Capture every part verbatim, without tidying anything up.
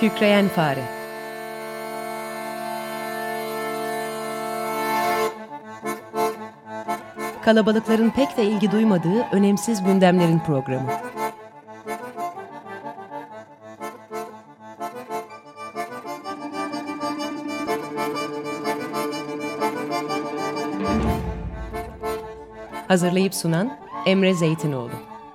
Kükreyen Fare. Kalabalıkların pek de ilgi duymadığı önemsiz gündemlerin programı. Hazırlayıp sunan Emre Zeytinoğlu.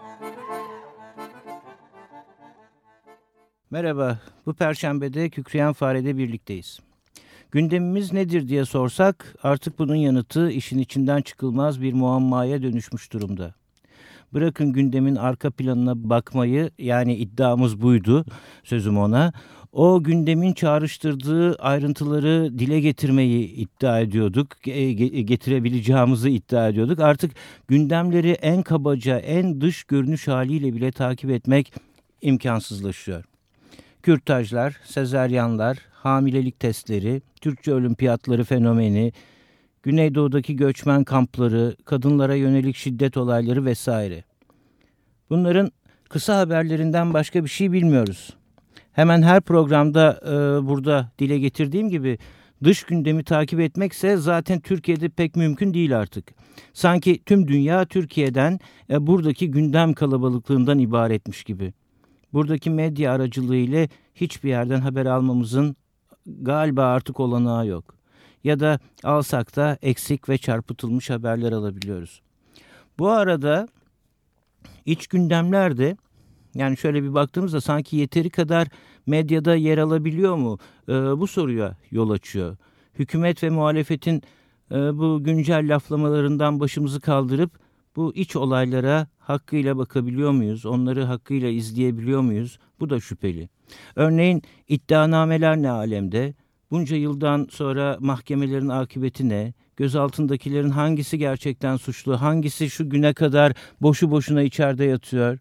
Merhaba, bu Perşembe'de Kükreyen Fare'de birlikteyiz. Gündemimiz nedir diye sorsak artık bunun yanıtı işin içinden çıkılmaz bir muammaya dönüşmüş durumda. Bırakın gündemin arka planına bakmayı, yani iddiamız buydu, sözüm ona. O gündemin çağrıştırdığı ayrıntıları dile getirmeyi iddia ediyorduk, getirebileceğimizi iddia ediyorduk. Artık gündemleri en kabaca, en dış görünüş haliyle bile takip etmek imkansızlaşıyor. Kürtajlar, sezaryenler, hamilelik testleri, Türkçe olimpiyatları fenomeni, Güneydoğu'daki göçmen kampları, kadınlara yönelik şiddet olayları vesaire. Bunların kısa haberlerinden başka bir şey bilmiyoruz. Hemen her programda e, burada dile getirdiğim gibi dış gündemi takip etmekse zaten Türkiye'de pek mümkün değil artık. Sanki tüm dünya Türkiye'den, e, buradaki gündem kalabalıklığından ibaretmiş gibi. Buradaki medya aracılığıyla hiçbir yerden haber almamızın galiba artık olanağı yok. Ya da alsak da eksik ve çarpıtılmış haberler alabiliyoruz. Bu arada iç gündemler de, yani şöyle bir baktığımızda sanki yeteri kadar medyada yer alabiliyor mu? Ee, bu soruya yol açıyor. Hükümet ve muhalefetin e, bu güncel laflamalarından başımızı kaldırıp bu iç olaylara hakkıyla bakabiliyor muyuz? Onları hakkıyla izleyebiliyor muyuz? Bu da şüpheli. Örneğin iddianameler ne alemde? Bunca yıldan sonra mahkemelerin akıbeti ne? Gözaltındakilerin hangisi gerçekten suçlu? Hangisi şu güne kadar boşu boşuna içeride yatıyor?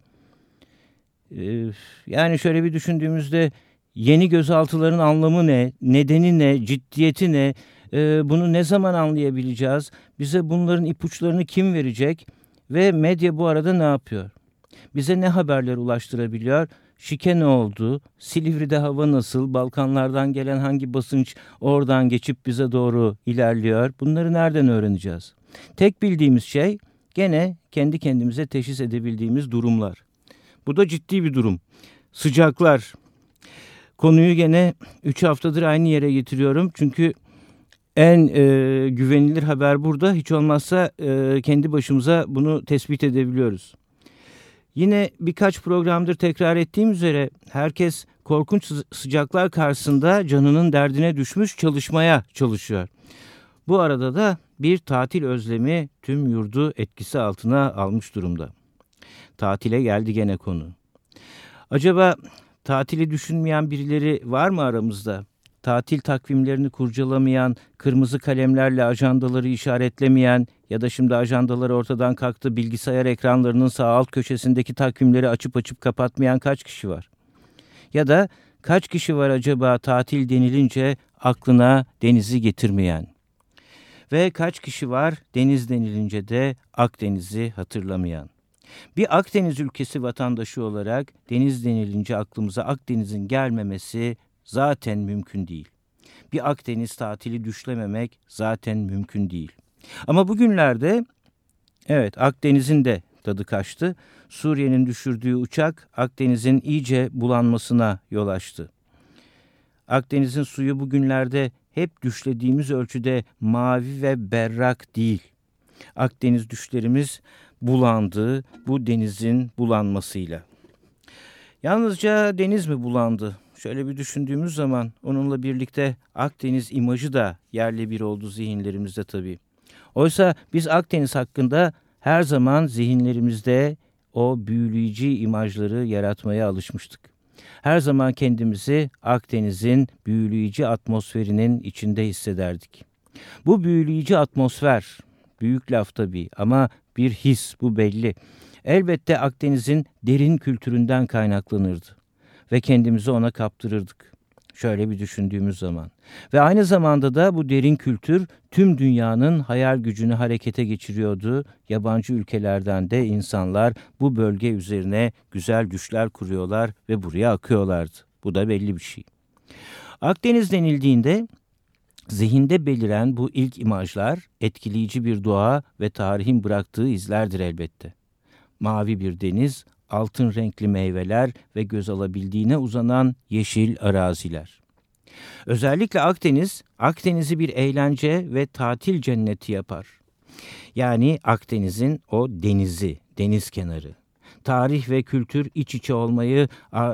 Ee, yani şöyle bir düşündüğümüzde yeni gözaltıların anlamı ne? Nedeni ne? Ciddiyeti ne? Ee, bunu ne zaman anlayabileceğiz? Bize bunların ipuçlarını kim verecek? Ve medya bu arada ne yapıyor? Bize ne haberler ulaştırabiliyor? Şike ne oldu? Silivri'de hava nasıl? Balkanlardan gelen hangi basınç oradan geçip bize doğru ilerliyor? Bunları nereden öğreneceğiz? Tek bildiğimiz şey gene kendi kendimize teşhis edebildiğimiz durumlar. Bu da ciddi bir durum. Sıcaklar. Konuyu gene üç haftadır aynı yere getiriyorum. Çünkü en e, güvenilir haber burada. Hiç olmazsa e, kendi başımıza bunu tespit edebiliyoruz. Yine birkaç programdır tekrar ettiğim üzere herkes korkunç sıcaklar karşısında canının derdine düşmüş, çalışmaya çalışıyor. Bu arada da bir tatil özlemi tüm yurdu etkisi altına almış durumda. Tatile geldi gene konu. Acaba tatili düşünmeyen birileri var mı aramızda? Tatil takvimlerini kurcalamayan, kırmızı kalemlerle ajandaları işaretlemeyen ya da şimdi ajandalar ortadan kalktı, bilgisayar ekranlarının sağ alt köşesindeki takvimleri açıp açıp kapatmayan kaç kişi var? Ya da kaç kişi var acaba tatil denilince aklına denizi getirmeyen? Ve kaç kişi var deniz denilince de Akdeniz'i hatırlamayan? Bir Akdeniz ülkesi vatandaşı olarak deniz denilince aklımıza Akdeniz'in gelmemesi zaten mümkün değil. Bir Akdeniz tatili düşlememek zaten mümkün değil. Ama bugünlerde evet Akdeniz'in de tadı kaçtı. Suriye'nin düşürdüğü uçak Akdeniz'in iyice bulanmasına yol açtı. Akdeniz'in suyu bugünlerde hep düşlediğimiz ölçüde mavi ve berrak değil. Akdeniz düşlerimiz bulandı bu denizin bulanmasıyla. Yalnızca deniz mi bulandı? Şöyle bir düşündüğümüz zaman onunla birlikte Akdeniz imajı da yerle bir oldu zihinlerimizde tabii. Oysa biz Akdeniz hakkında her zaman zihinlerimizde o büyüleyici imajları yaratmaya alışmıştık. Her zaman kendimizi Akdeniz'in büyüleyici atmosferinin içinde hissederdik. Bu büyüleyici atmosfer, büyük laf tabii ama bir his, bu belli. Elbette Akdeniz'in derin kültüründen kaynaklanırdı ve kendimizi ona kaptırırdık. Şöyle bir düşündüğümüz zaman. Ve aynı zamanda da bu derin kültür tüm dünyanın hayal gücünü harekete geçiriyordu. Yabancı ülkelerden de insanlar bu bölge üzerine güzel güçler kuruyorlar ve buraya akıyorlardı. Bu da belli bir şey. Akdeniz denildiğinde zihinde beliren bu ilk imajlar etkileyici bir doğa ve tarihin bıraktığı izlerdir elbette. Mavi bir deniz, altın renkli meyveler ve göz alabildiğine uzanan yeşil araziler. Özellikle Akdeniz, Akdeniz'i bir eğlence ve tatil cenneti yapar. Yani Akdeniz'in o denizi, deniz kenarı. Tarih ve kültür iç içe olmayı,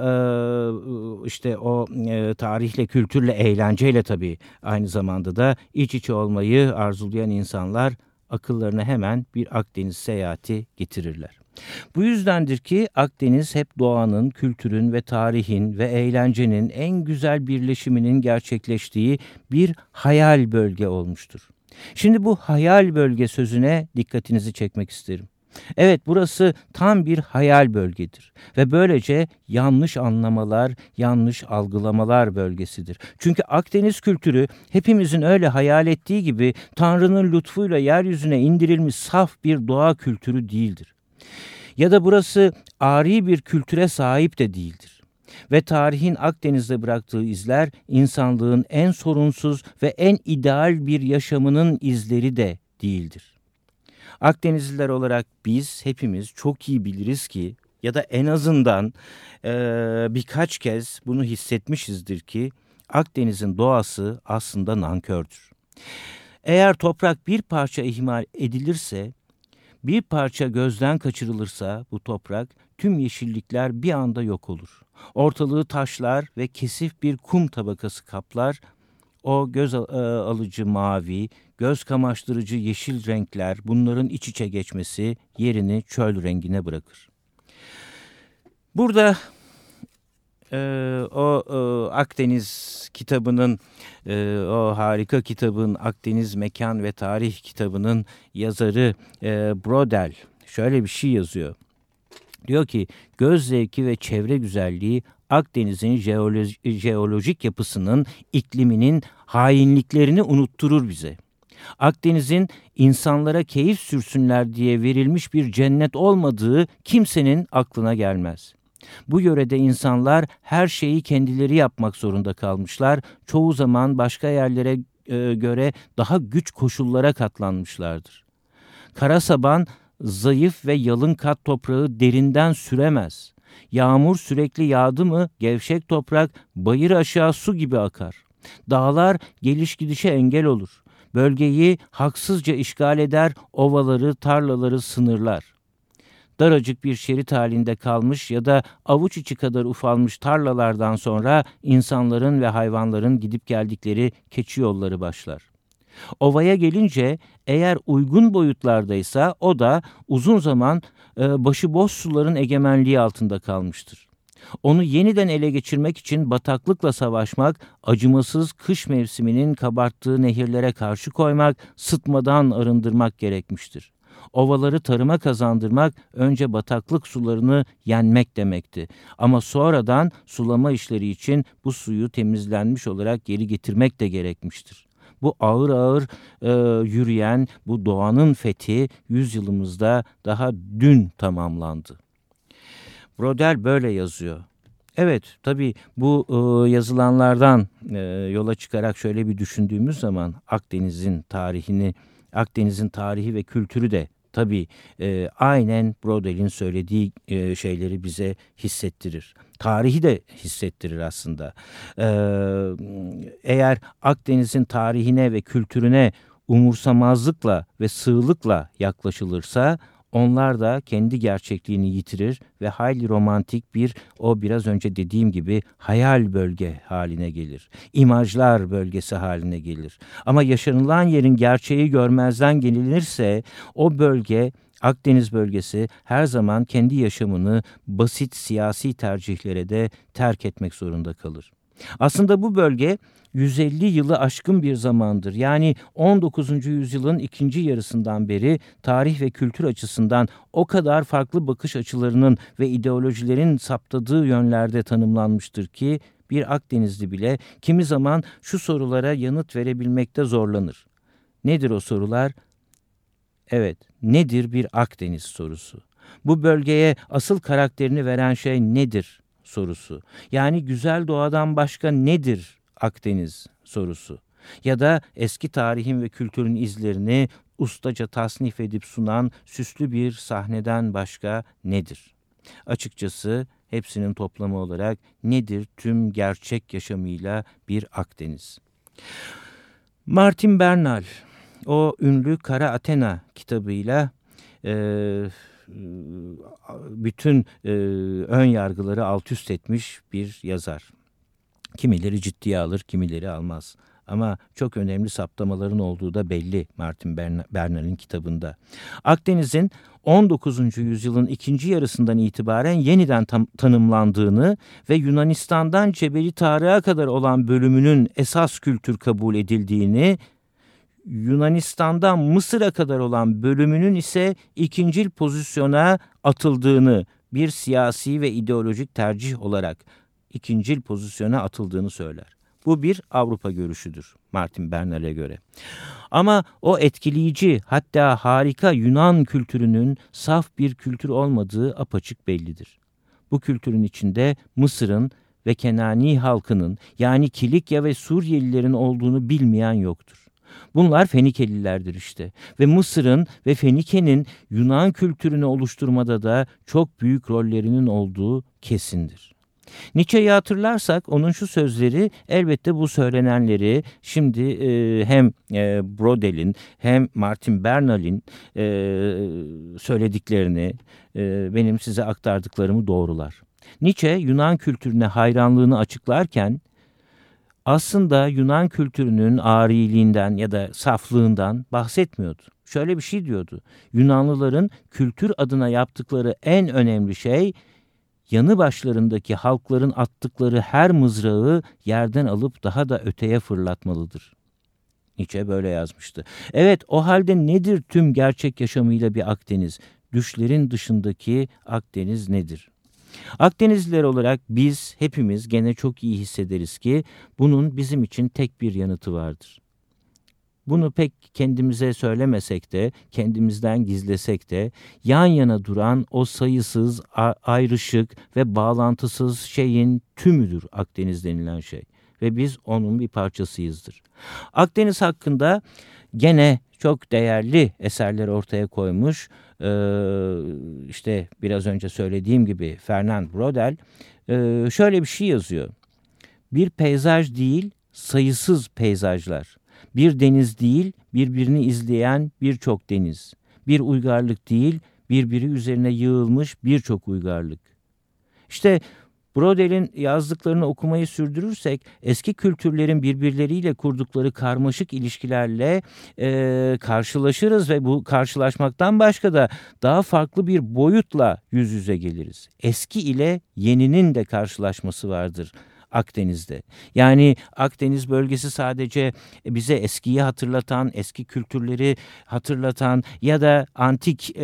işte o tarihle, kültürle, eğlenceyle tabii aynı zamanda da iç içe olmayı arzulayan insanlar akıllarına hemen bir Akdeniz seyahati getirirler. Bu yüzdendir ki Akdeniz hep doğanın, kültürün ve tarihin ve eğlencenin en güzel birleşiminin gerçekleştiği bir hayal bölge olmuştur. Şimdi bu hayal bölge sözüne dikkatinizi çekmek isterim. Evet, burası tam bir hayal bölgedir ve böylece yanlış anlamalar, yanlış algılamalar bölgesidir. Çünkü Akdeniz kültürü hepimizin öyle hayal ettiği gibi Tanrı'nın lütfuyla yeryüzüne indirilmiş saf bir doğa kültürü değildir. Ya da burası ari bir kültüre sahip de değildir. Ve tarihin Akdeniz'de bıraktığı izler insanlığın en sorunsuz ve en ideal bir yaşamının izleri de değildir. Akdenizliler olarak biz hepimiz çok iyi biliriz ki ya da en azından e, birkaç kez bunu hissetmişizdir ki Akdeniz'in doğası aslında nankördür. Eğer toprak bir parça ihmal edilirse, bir parça gözden kaçırılırsa bu toprak, tüm yeşillikler bir anda yok olur. Ortalığı taşlar ve kesif bir kum tabakası kaplar. O göz alıcı mavi, göz kamaştırıcı yeşil renkler, bunların iç içe geçmesi yerini çöl rengine bırakır. Burada e, o e, Akdeniz kitabının, e, o harika kitabın, Akdeniz Mekan ve Tarih kitabının yazarı e, Brodel şöyle bir şey yazıyor. Diyor ki, göz zevki ve çevre güzelliği Akdeniz'in jeoloji, jeolojik yapısının, ikliminin hainliklerini unutturur bize. Akdeniz'in insanlara keyif sürsünler diye verilmiş bir cennet olmadığı kimsenin aklına gelmez. Bu yörede insanlar her şeyi kendileri yapmak zorunda kalmışlar. Çoğu zaman başka yerlere e, göre daha güç koşullara katlanmışlardır. Karasaban zayıf ve yalın kat toprağı derinden süremez. Yağmur sürekli yağdı mı gevşek toprak bayır aşağı su gibi akar. Dağlar geliş gidişe engel olur. Bölgeyi haksızca işgal eder, ovaları, tarlaları sınırlar. Daracık bir şerit halinde kalmış ya da avuç içi kadar ufalmış tarlalardan sonra insanların ve hayvanların gidip geldikleri keçi yolları başlar. Ovaya gelince eğer uygun boyutlardaysa o da uzun zaman e, başıboş suların egemenliği altında kalmıştır. Onu yeniden ele geçirmek için bataklıkla savaşmak, acımasız kış mevsiminin kabarttığı nehirlere karşı koymak, sıtmadan arındırmak gerekmiştir. Ovaları tarıma kazandırmak önce bataklık sularını yenmek demekti. Ama sonradan sulama işleri için bu suyu temizlenmiş olarak geri getirmek de gerekmiştir. Bu ağır ağır e, yürüyen bu doğanın fethi yüzyılımızda daha dün tamamlandı. Brodel böyle yazıyor. Evet, tabii bu e, yazılanlardan e, yola çıkarak şöyle bir düşündüğümüz zaman Akdeniz'in tarihini, Akdeniz'in tarihi ve kültürü de tabii e, aynen Brodel'in söylediği e, şeyleri bize hissettirir. Tarihi de hissettirir aslında. Ee, eğer Akdeniz'in tarihine ve kültürüne umursamazlıkla ve sığlıkla yaklaşılırsa onlar da kendi gerçekliğini yitirir ve hayli romantik bir, o biraz önce dediğim gibi hayal bölge haline gelir. İmajlar bölgesi haline gelir. Ama yaşanılan yerin gerçeği görmezden gelinirse o bölge, Akdeniz bölgesi her zaman kendi yaşamını basit siyasi tercihlere de terk etmek zorunda kalır. Aslında bu bölge yüz elli yılı aşkın bir zamandır. Yani on dokuzuncu yüzyılın ikinci yarısından beri tarih ve kültür açısından o kadar farklı bakış açılarının ve ideolojilerin saptadığı yönlerde tanımlanmıştır ki bir Akdenizli bile kimi zaman şu sorulara yanıt verebilmekte zorlanır. Nedir o sorular? Evet, nedir bir Akdeniz sorusu? Bu bölgeye asıl karakterini veren şey nedir sorusu? Yani güzel doğadan başka nedir Akdeniz sorusu? Ya da eski tarihin ve kültürün izlerini ustaca tasnif edip sunan süslü bir sahneden başka nedir? Açıkçası hepsinin toplamı olarak nedir tüm gerçek yaşamıyla bir Akdeniz? Martin Bernal o ünlü Kara Athena kitabıyla e, bütün e, ön yargıları alt üst etmiş bir yazar. Kimileri ciddiye alır, kimileri almaz. Ama çok önemli saptamaların olduğu da belli Martin Bernal'in kitabında. Akdeniz'in on dokuzuncu yüzyılın ikinci yarısından itibaren yeniden tam, tanımlandığını ve Yunanistan'dan Cebeli Tarık'a kadar olan bölümünün esas kültür kabul edildiğini, Yunanistan'dan Mısır'a kadar olan bölümünün ise ikincil pozisyona atıldığını, bir siyasi ve ideolojik tercih olarak ikincil pozisyona atıldığını söyler. Bu bir Avrupa görüşüdür Martin Bernal'e göre. Ama o etkileyici, hatta harika Yunan kültürünün saf bir kültür olmadığı apaçık bellidir. Bu kültürün içinde Mısır'ın ve Kenani halkının, yani Kilikya ve Suriyelilerin olduğunu bilmeyen yoktur. Bunlar Fenikelilerdir işte ve Mısır'ın ve Fenike'nin Yunan kültürünü oluşturmada da çok büyük rollerinin olduğu kesindir. Nietzsche'yi hatırlarsak onun şu sözleri elbette bu söylenenleri şimdi e, hem e, Brodel'in hem Martin Bernal'in e, söylediklerini e, benim size aktardıklarımı doğrular. Nietzsche Yunan kültürüne hayranlığını açıklarken aslında Yunan kültürünün ağriliğinden ya da saflığından bahsetmiyordu. Şöyle bir şey diyordu. Yunanlıların kültür adına yaptıkları en önemli şey yanı başlarındaki halkların attıkları her mızrağı yerden alıp daha da öteye fırlatmalıdır. Nietzsche böyle yazmıştı. Evet, o halde nedir tüm gerçek yaşamıyla bir Akdeniz? Düşlerin dışındaki Akdeniz nedir? Akdenizliler olarak biz hepimiz gene çok iyi hissederiz ki bunun bizim için tek bir yanıtı vardır. Bunu pek kendimize söylemesek de, kendimizden gizlesek de yan yana duran o sayısız, ayrışık ve bağlantısız şeyin tümüdür Akdeniz denilen şey. Ve biz onun bir parçasıyızdır. Akdeniz hakkında gene çok değerli eserler ortaya koymuş. Ee, işte biraz önce söylediğim gibi Fernand Braudel e, şöyle bir şey yazıyor. Bir peyzaj değil, sayısız peyzajlar. Bir deniz değil, birbirini izleyen birçok deniz. Bir uygarlık değil, birbiri üzerine yığılmış birçok uygarlık. İşte Brodel'in yazdıklarını okumayı sürdürürsek eski kültürlerin birbirleriyle kurdukları karmaşık ilişkilerle e, karşılaşırız ve bu karşılaşmaktan başka da daha farklı bir boyutla yüz yüze geliriz. Eski ile yeninin de karşılaşması vardır Akdeniz'de. Yani Akdeniz bölgesi sadece bize eskiyi hatırlatan, eski kültürleri hatırlatan ya da antik e,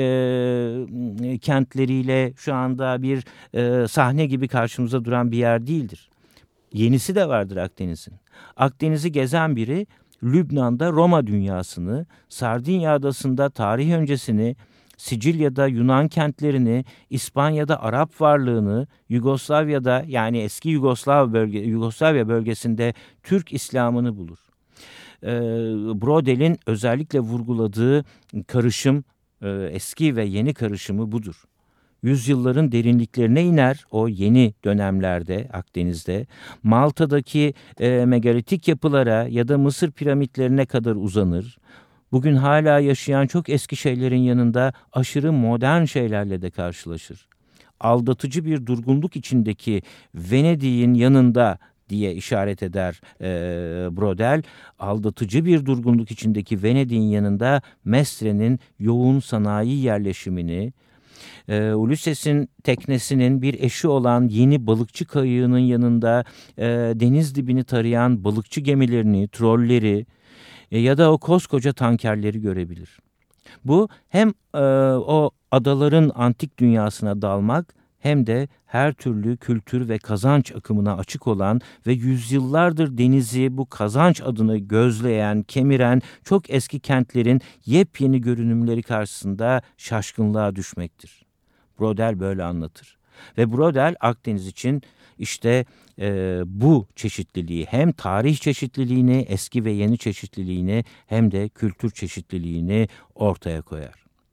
kentleriyle şu anda bir e, sahne gibi karşımıza duran bir yer değildir. Yenisi de vardır Akdeniz'in. Akdeniz'i gezen biri Lübnan'da Roma dünyasını, Sardinya adasında tarih öncesini, Sicilya'da Yunan kentlerini, İspanya'da Arap varlığını, Yugoslavya'da yani eski Yugoslav bölge, Yugoslavya bölgesinde Türk İslam'ını bulur. Ee, Brodel'in özellikle vurguladığı karışım, e, eski ve yeni karışımı budur. Yüzyılların derinliklerine iner o yeni dönemlerde Akdeniz'de. Malta'daki e, megalitik yapılara ya da Mısır piramitlerine kadar uzanır. Bugün hala yaşayan çok eski şeylerin yanında aşırı modern şeylerle de karşılaşır. Aldatıcı bir durgunluk içindeki Venedik'in yanında diye işaret eder e, Brodel. Aldatıcı bir durgunluk içindeki Venedik'in yanında Mestre'nin yoğun sanayi yerleşimini, e, Ulysses'in teknesinin bir eşi olan yeni balıkçı kayığının yanında e, deniz dibini tarayan balıkçı gemilerini, trolleri, ya da o koskoca tankerleri görebilir. Bu hem e, o adaların antik dünyasına dalmak hem de her türlü kültür ve kazanç akımına açık olan ve yüzyıllardır denizi bu kazanç adını gözleyen, kemiren çok eski kentlerin yepyeni görünümleri karşısında şaşkınlığa düşmektir. Brodel böyle anlatır. Ve Brodel Akdeniz için işte e, bu çeşitliliği, hem tarih çeşitliliğini, eski ve yeni çeşitliliğini, hem de kültür çeşitliliğini ortaya koyar.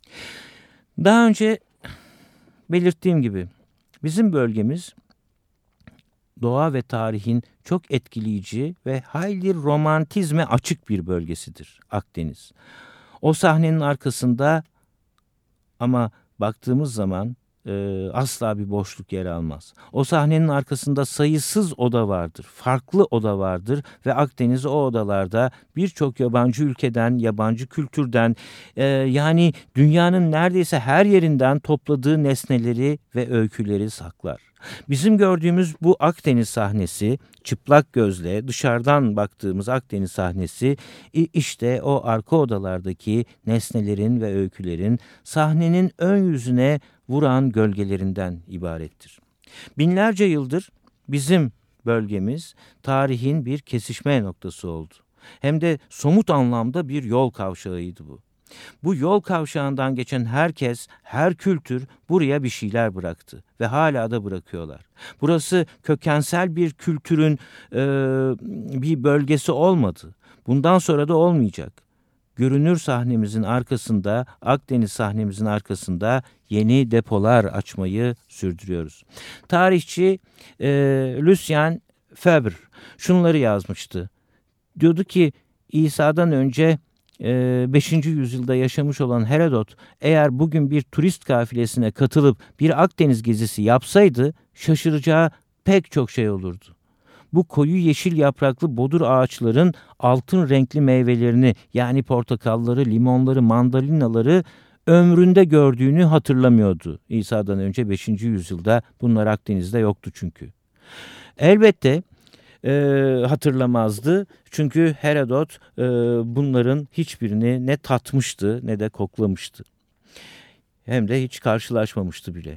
Daha önce belirttiğim gibi bizim bölgemiz doğa ve tarihin çok etkileyici ve hayli romantizme açık bir bölgesidir Akdeniz. O sahnenin arkasında ama baktığımız zaman e, asla bir boşluk yer almaz. O sahnenin arkasında sayısız oda vardır, farklı oda vardır ve Akdeniz o odalarda birçok yabancı ülkeden, yabancı kültürden e, yani dünyanın neredeyse her yerinden topladığı nesneleri ve öyküleri saklar. Bizim gördüğümüz bu Akdeniz sahnesi, çıplak gözle dışarıdan baktığımız Akdeniz sahnesi işte o arka odalardaki nesnelerin ve öykülerin sahnenin ön yüzüne vuran gölgelerinden ibarettir. Binlerce yıldır bizim bölgemiz tarihin bir kesişme noktası oldu. Hem de somut anlamda bir yol kavşağıydı bu. Bu yol kavşağından geçen herkes, her kültür buraya bir şeyler bıraktı ve hala da bırakıyorlar. Burası kökensel bir kültürün e, bir bölgesi olmadı. Bundan sonra da olmayacak. Görünür sahnemizin arkasında, Akdeniz sahnemizin arkasında yeni depolar açmayı sürdürüyoruz. Tarihçi e, Lucien Febvre şunları yazmıştı. Diyordu ki İsa'dan önce beşinci yüzyılda yaşamış olan Herodot eğer bugün bir turist kafilesine katılıp bir Akdeniz gezisi yapsaydı şaşıracağı pek çok şey olurdu. Bu koyu yeşil yapraklı bodur ağaçların altın renkli meyvelerini yani portakalları, limonları, mandalinaları ömründe gördüğünü hatırlamıyordu. İsa'dan önce beşinci yüzyılda bunlar Akdeniz'de yoktu çünkü. Elbette E, hatırlamazdı. Çünkü Herodot e, bunların hiçbirini ne tatmıştı ne de koklamıştı. Hem de hiç karşılaşmamıştı bile.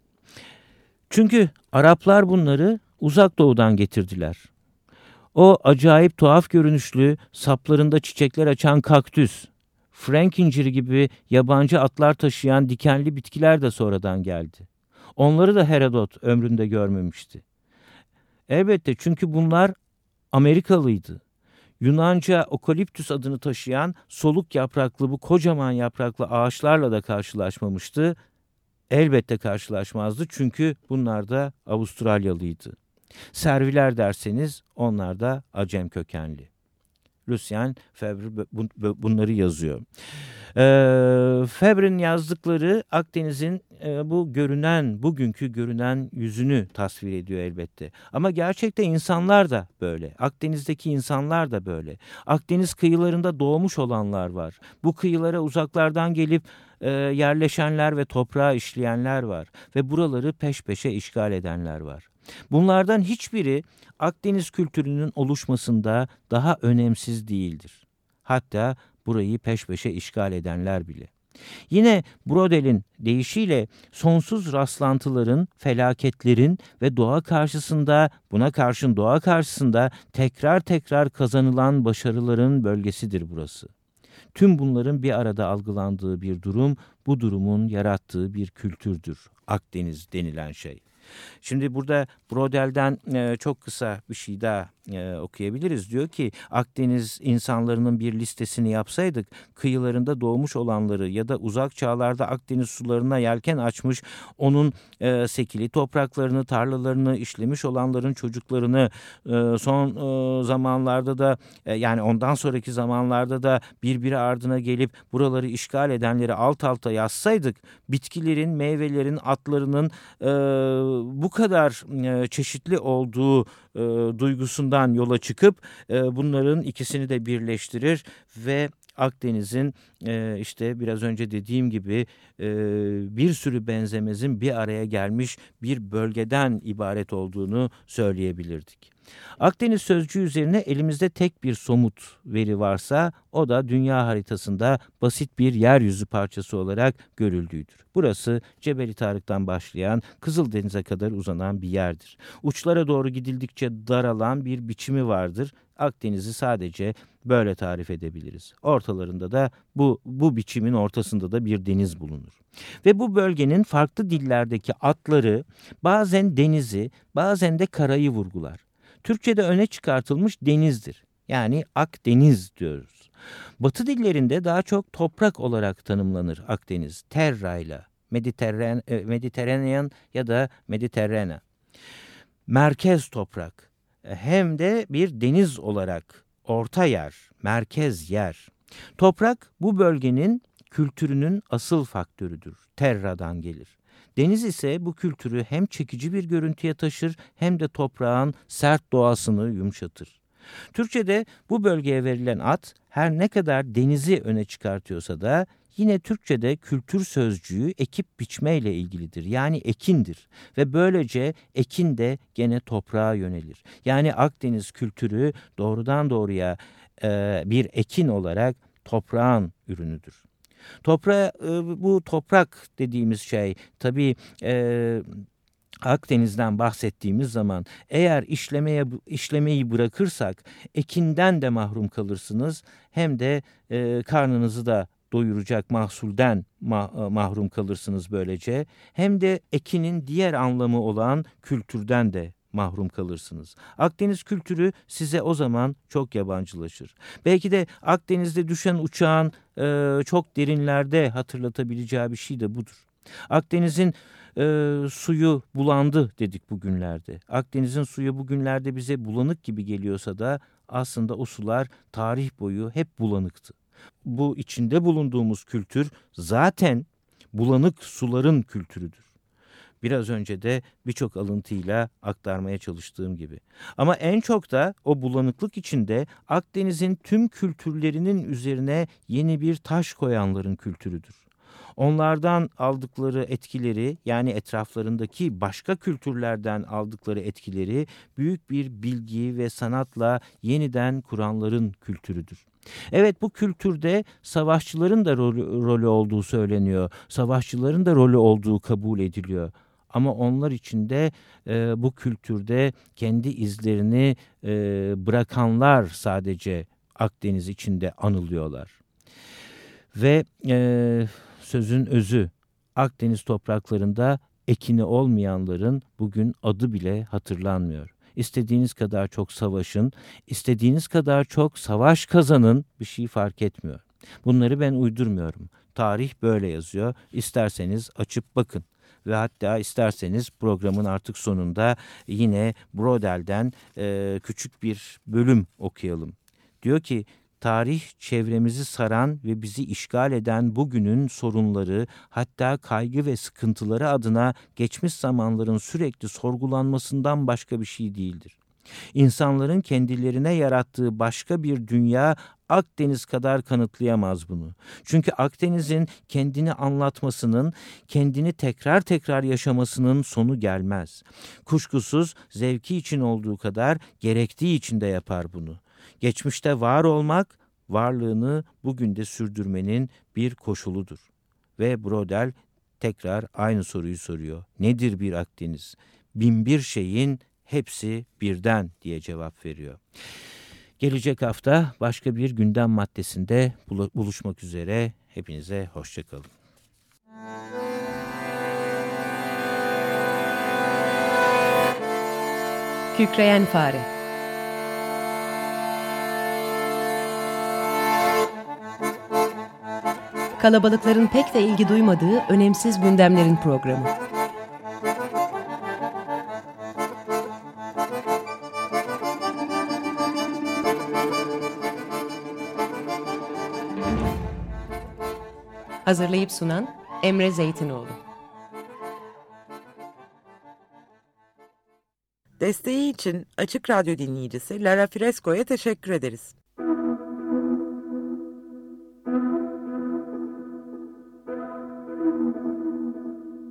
Çünkü Araplar bunları uzak doğudan getirdiler. O acayip tuhaf görünüşlü saplarında çiçekler açan kaktüs, Frank inciri gibi yabancı atlar taşıyan dikenli bitkiler de sonradan geldi. Onları da Herodot ömründe görmemişti. Elbette çünkü bunlar Amerikalıydı. Yunanca okaliptüs adını taşıyan soluk yapraklı bu kocaman yapraklı ağaçlarla da karşılaşmamıştı. Elbette karşılaşmazdı çünkü bunlar da Avustralyalıydı. Serviler derseniz onlar da Acem kökenli. Lucien Febvre bunları yazıyor. Ee, Febvre'nin yazdıkları Akdeniz'in e, bu görünen, bugünkü görünen yüzünü tasvir ediyor elbette. Ama gerçekte insanlar da böyle. Akdeniz'deki insanlar da böyle. Akdeniz kıyılarında doğmuş olanlar var. Bu kıyılara uzaklardan gelip e, yerleşenler ve toprağı işleyenler var. Ve buraları peş peşe işgal edenler var. Bunlardan hiçbiri Akdeniz kültürünün oluşmasında daha önemsiz değildir. Hatta burayı peş peşe işgal edenler bile. Yine Brodel'in deyişiyle sonsuz rastlantıların, felaketlerin ve doğa karşısında, buna karşın doğa karşısında tekrar tekrar kazanılan başarıların bölgesidir burası. Tüm bunların bir arada algılandığı bir durum, bu durumun yarattığı bir kültürdür Akdeniz denilen şey. Şimdi burada Brodel'den e, çok kısa bir şey daha e, okuyabiliriz. Diyor ki Akdeniz insanlarının bir listesini yapsaydık kıyılarında doğmuş olanları ya da uzak çağlarda Akdeniz sularına yelken açmış onun e, sekili topraklarını, tarlalarını işlemiş olanların çocuklarını e, son e, zamanlarda da e, yani ondan sonraki zamanlarda da birbiri ardına gelip buraları işgal edenleri alt alta yazsaydık bitkilerin, meyvelerin, atlarının e, bu kadar e, çeşitli olduğu e, duygusundan yola çıkıp e, bunların ikisini de birleştirir ve Akdeniz'in e, işte biraz önce dediğim gibi e, bir sürü benzemezin bir araya gelmiş bir bölgeden ibaret olduğunu söyleyebilirdik. Akdeniz sözcüğü üzerine elimizde tek bir somut veri varsa o da dünya haritasında basit bir yeryüzü parçası olarak görüldüğüdür. Burası Cebeli Tarık'tan başlayan Kızıldeniz'e kadar uzanan bir yerdir. Uçlara doğru gidildikçe daralan bir biçimi vardır. Akdeniz'i sadece böyle tarif edebiliriz. Ortalarında da bu, bu biçimin ortasında da bir deniz bulunur. Ve bu bölgenin farklı dillerdeki adları bazen denizi, bazen de karayı vurgular. Türkçe'de öne çıkartılmış denizdir. Yani Akdeniz diyoruz. Batı dillerinde daha çok toprak olarak tanımlanır Akdeniz. Terra ile Mediterranean, Mediterranean ya da Mediterrana. Merkez toprak. Hem de bir deniz olarak orta yer, merkez yer. Toprak bu bölgenin kültürünün asıl faktörüdür. Terra'dan gelir. Deniz ise bu kültürü hem çekici bir görüntüye taşır hem de toprağın sert doğasını yumuşatır. Türkçe'de bu bölgeye verilen ad her ne kadar denizi öne çıkartıyorsa da yine Türkçe'de kültür sözcüğü ekip biçmeyle ilgilidir. Yani ekindir ve böylece ekin de gene toprağa yönelir. Yani Akdeniz kültürü doğrudan doğruya e, bir ekin olarak toprağın ürünüdür. Toprağı, e, bu toprak dediğimiz şey tabii e, Akdeniz'den bahsettiğimiz zaman eğer işlemeye işlemeyi bırakırsak ekinden de mahrum kalırsınız hem de e, karnınızı da doyuracak mahsulden ma- mahrum kalırsınız böylece hem de ekinin diğer anlamı olan kültürden de mahrum kalırsınız. Akdeniz kültürü size o zaman çok yabancılaşır. Belki de Akdeniz'de düşen uçağın e, çok derinlerde hatırlatabileceği bir şey de budur. Akdeniz'in e, suyu bulandı dedik bugünlerde. Akdeniz'in suyu bugünlerde bize bulanık gibi geliyorsa da aslında o sular tarih boyu hep bulanıktı. Bu içinde bulunduğumuz kültür zaten bulanık suların kültürüdür. Biraz önce de birçok alıntıyla aktarmaya çalıştığım gibi. Ama en çok da o bulanıklık içinde Akdeniz'in tüm kültürlerinin üzerine yeni bir taş koyanların kültürüdür. Onlardan aldıkları etkileri yani etraflarındaki başka kültürlerden aldıkları etkileri büyük bir bilgi ve sanatla yeniden kuranların kültürüdür. Evet bu kültürde savaşçıların da rolü, rolü olduğu söyleniyor. Savaşçıların da rolü olduğu kabul ediliyor. Ama onlar için de e, bu kültürde kendi izlerini e, bırakanlar sadece Akdeniz içinde anılıyorlar. Ve e, sözün özü Akdeniz topraklarında ekini olmayanların bugün adı bile hatırlanmıyor. İstediğiniz kadar çok savaşın, istediğiniz kadar çok savaş kazanın bir şey fark etmiyor. Bunları ben uydurmuyorum. Tarih böyle yazıyor. İsterseniz açıp bakın. Ve hatta isterseniz programın artık sonunda yine Brodel'den e, küçük bir bölüm okuyalım. Diyor ki tarih çevremizi saran ve bizi işgal eden bugünün sorunları hatta kaygı ve sıkıntıları adına geçmiş zamanların sürekli sorgulanmasından başka bir şey değildir. İnsanların kendilerine yarattığı başka bir dünya Akdeniz kadar kanıtlayamaz bunu. Çünkü Akdeniz'in kendini anlatmasının, kendini tekrar tekrar yaşamasının sonu gelmez. Kuşkusuz zevki için olduğu kadar gerektiği için de yapar bunu. Geçmişte var olmak, varlığını bugün de sürdürmenin bir koşuludur. Ve Brodel tekrar aynı soruyu soruyor. Nedir bir Akdeniz? Bin bir şeyin hepsi birden diye cevap veriyor. Gelecek hafta başka bir gündem maddesinde buluşmak üzere. Hepinize hoşça kalın. Kükreyen Fare. Kalabalıkların pek de ilgi duymadığı önemsiz gündemlerin programı. Hazırlayıp sunan Emre Zeytinoğlu. Desteği için Açık Radyo dinleyicisi Lara Fresco'ya teşekkür ederiz.